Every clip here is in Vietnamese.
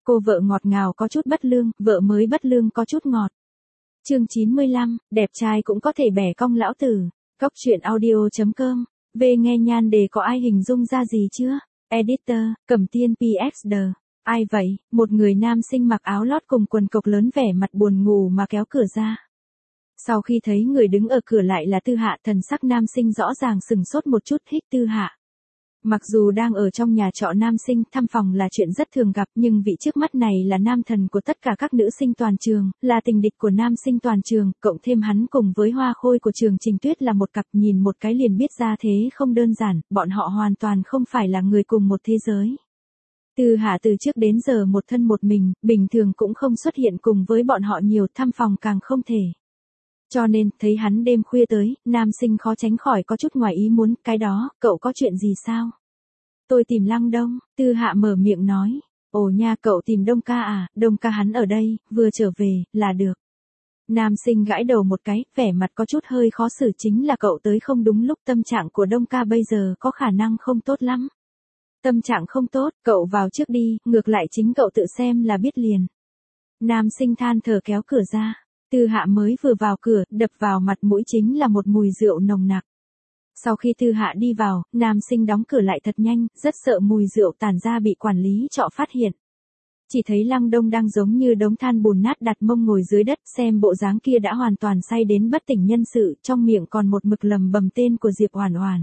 Cô vợ ngọt ngào có chút bất lương, vợ mới bất lương có chút ngọt. Chương 95, đẹp trai cũng có thể bẻ cong lão tử. Cóc truyện audio.com. Về nghe nhan đề có ai hình dung ra gì chưa? Editor, Cẩm Tiên PXD. Ai vậy? Một người nam sinh mặc áo lót cùng quần cộc lớn vẻ mặt buồn ngủ mà kéo cửa ra. Sau khi thấy người đứng ở cửa lại là Tư Hạ, thần sắc nam sinh rõ ràng sừng sốt một chút. Hích Tư Hạ. Mặc dù đang ở trong nhà trọ nam sinh, thăm phòng là chuyện rất thường gặp, nhưng vị trước mắt này là nam thần của tất cả các nữ sinh toàn trường, là tình địch của nam sinh toàn trường, cộng thêm hắn cùng với hoa khôi của trường Trình Tuyết là một cặp, nhìn một cái liền biết ra thế không đơn giản, bọn họ hoàn toàn không phải là người cùng một thế giới. Tư Hạ từ trước đến giờ một thân một mình, bình thường cũng không xuất hiện cùng với bọn họ nhiều, thăm phòng càng không thể. Cho nên, thấy hắn đêm khuya tới, nam sinh khó tránh khỏi có chút ngoài ý muốn, cái đó, cậu có chuyện gì sao? Tôi tìm Lăng Đông, Tư Hạ mở miệng nói. Ồ nha, cậu tìm Đông ca à, Đông ca hắn ở đây, vừa trở về, là được. Nam sinh gãi đầu một cái, vẻ mặt có chút hơi khó xử, chính là cậu tới không đúng lúc, tâm trạng của Đông ca bây giờ có khả năng không tốt lắm. Tâm trạng không tốt, cậu vào trước đi, ngược lại chính cậu tự xem là biết liền. Nam sinh than thở kéo cửa ra. Tư Hạ mới vừa vào cửa, đập vào mặt mũi chính là một mùi rượu nồng nặc. Sau khi Tư Hạ đi vào, nam sinh đóng cửa lại thật nhanh, rất sợ mùi rượu tản ra bị quản lý trọ phát hiện. Chỉ thấy Lăng Đông đang giống như đống than bùn nát đặt mông ngồi dưới đất, xem bộ dáng kia đã hoàn toàn say đến bất tỉnh nhân sự, trong miệng còn một mực lầm bầm tên của Diệp Oản Oản.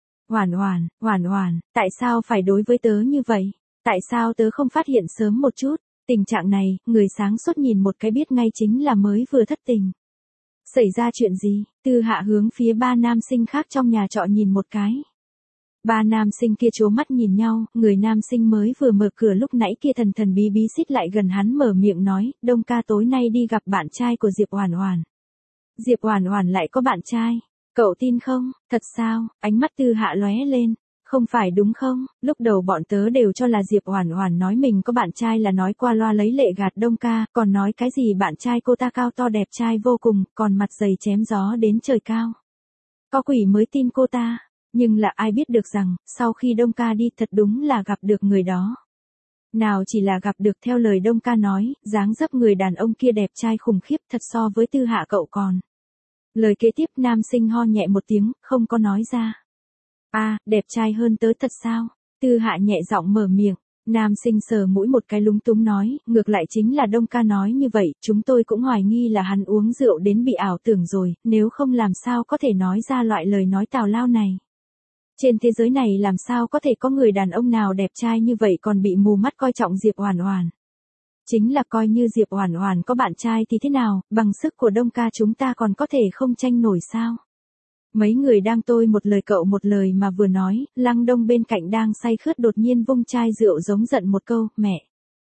Oản Oản, tại sao phải đối với tớ như vậy? Tại sao tớ không phát hiện sớm một chút? Tình trạng này, người sáng suốt nhìn một cái biết ngay chính là mới vừa thất tình. Xảy ra chuyện gì? Tư Hạ hướng phía ba nam sinh khác trong nhà trọ nhìn một cái. Ba nam sinh kia trố mắt nhìn nhau, người nam sinh mới vừa mở cửa lúc nãy kia thần thần bí bí xít lại gần hắn mở miệng nói, Đông ca tối nay đi gặp bạn trai của Diệp Oản Oản. Diệp Oản Oản lại có bạn trai? Cậu tin không? Thật sao? Ánh mắt Tư Hạ lóe lên. Không phải đúng không? Lúc đầu bọn tớ đều cho là Diệp Oản Oản nói mình có bạn trai là nói qua loa lấy lệ gạt Đông ca, còn nói cái gì bạn trai cô ta cao to đẹp trai vô cùng, còn mặt dày chém gió đến trời cao. Có quỷ mới tin cô ta, nhưng là ai biết được rằng, sau khi Đông ca đi thật đúng là gặp được người đó. Nào chỉ là gặp được, theo lời Đông ca nói, dáng dấp người đàn ông kia đẹp trai khủng khiếp thật so với Tư Hạ cậu còn. Lời kế tiếp nam sinh ho nhẹ một tiếng, không có nói ra. Đẹp trai hơn tớ thật sao? Tư Hạ nhẹ giọng mở miệng, nam sinh sờ mũi một cái lúng túng nói, ngược lại chính là Đông ca nói như vậy, chúng tôi cũng hoài nghi là hắn uống rượu đến bị ảo tưởng rồi, nếu không làm sao có thể nói ra loại lời nói tào lao này. Trên thế giới này làm sao có thể có người đàn ông nào đẹp trai như vậy còn bị mù mắt coi trọng Diệp Oản Oản. Chính là coi như Diệp Oản Oản có bạn trai thì thế nào, bằng sức của Đông ca chúng ta còn có thể không tranh nổi sao? Mấy người đang tôi một lời cậu một lời mà vừa nói, Lăng Đông bên cạnh đang say khướt đột nhiên vung chai rượu giống giận một câu, mẹ.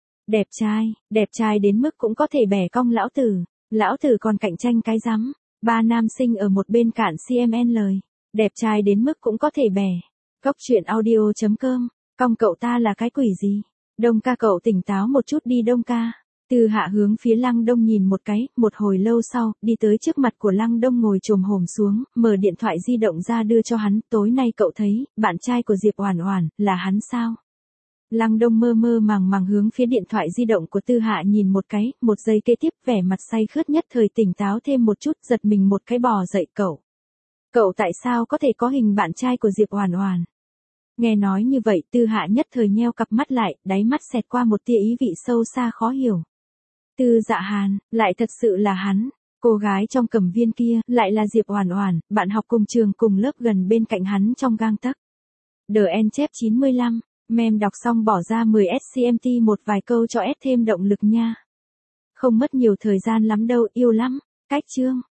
Đẹp trai đến mức cũng có thể bẻ cong lão tử còn cạnh tranh cái rắm. Ba nam sinh ở một bên cạn CMN lời, đẹp trai đến mức cũng có thể bẻ. Cóc truyện audio.com, cong cậu ta là cái quỷ gì? Đông ca cậu tỉnh táo một chút đi Đông ca. Tư Hạ hướng phía Lăng Đông nhìn một cái, một hồi lâu sau, đi tới trước mặt của Lăng Đông ngồi chồm hổm xuống, mở điện thoại di động ra đưa cho hắn, tối nay cậu thấy, bạn trai của Diệp Oản Oản, là hắn sao? Lăng Đông mơ mơ màng hướng phía điện thoại di động của Tư Hạ nhìn một cái, một giây kế tiếp vẻ mặt say khướt nhất thời tỉnh táo thêm một chút, giật mình một cái bò dậy cậu. Cậu tại sao có thể có hình bạn trai của Diệp Oản Oản? Nghe nói như vậy, Tư Hạ nhất thời nheo cặp mắt lại, đáy mắt xẹt qua một tia ý vị sâu xa khó hiểu. Tư Dạ Hàn, lại thật sự là hắn. Cô gái trong Cẩm Viên kia, lại là Diệp Oản Oản, bạn học cùng trường cùng lớp gần bên cạnh hắn trong gang tấc. DN chép 95, mem đọc xong bỏ ra 10 SCMT một vài câu cho S thêm động lực nha. Không mất nhiều thời gian lắm đâu, yêu lắm. Cách chương.